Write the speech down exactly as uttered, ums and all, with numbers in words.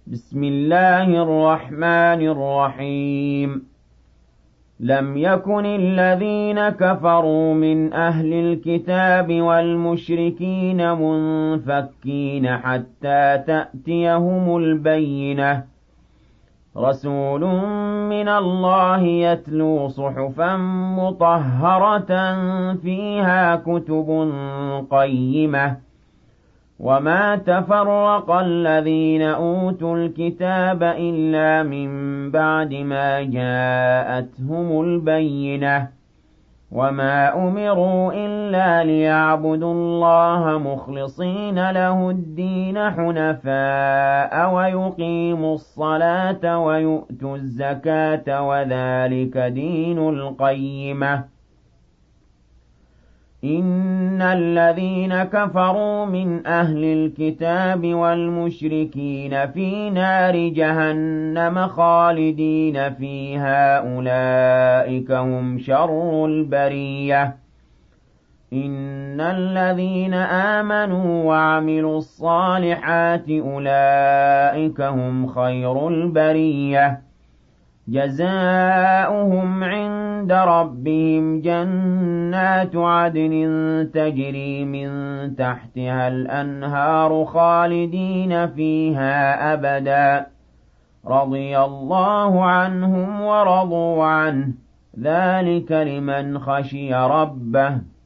بسم الله الرحمن الرحيم لم يكن الذين كفروا من أهل الكتاب والمشركين منفكين حتى تأتيهم البينة رسول من الله يتلو صحفا مطهرة فيها كتب قيمة وما تفرق الذين أوتوا الكتاب إلا من بعد ما جاءتهم البينة وما أمروا إلا ليعبدوا الله مخلصين له الدين حنفاء ويقيموا الصلاة ويؤتوا الزكاة وذلك دين القيمة إن الذين كفروا من أهل الكتاب والمشركين في نار جهنم خالدين فيها أولئك هم شر البرية إن الذين آمنوا وعملوا الصالحات أولئك هم خير البرية جزاؤهم عند ربهم جنات عدن تجري من تحتها الأنهار خالدين فيها أبدا رضي الله عنهم ورضوا عنه ذلك لمن خشي ربه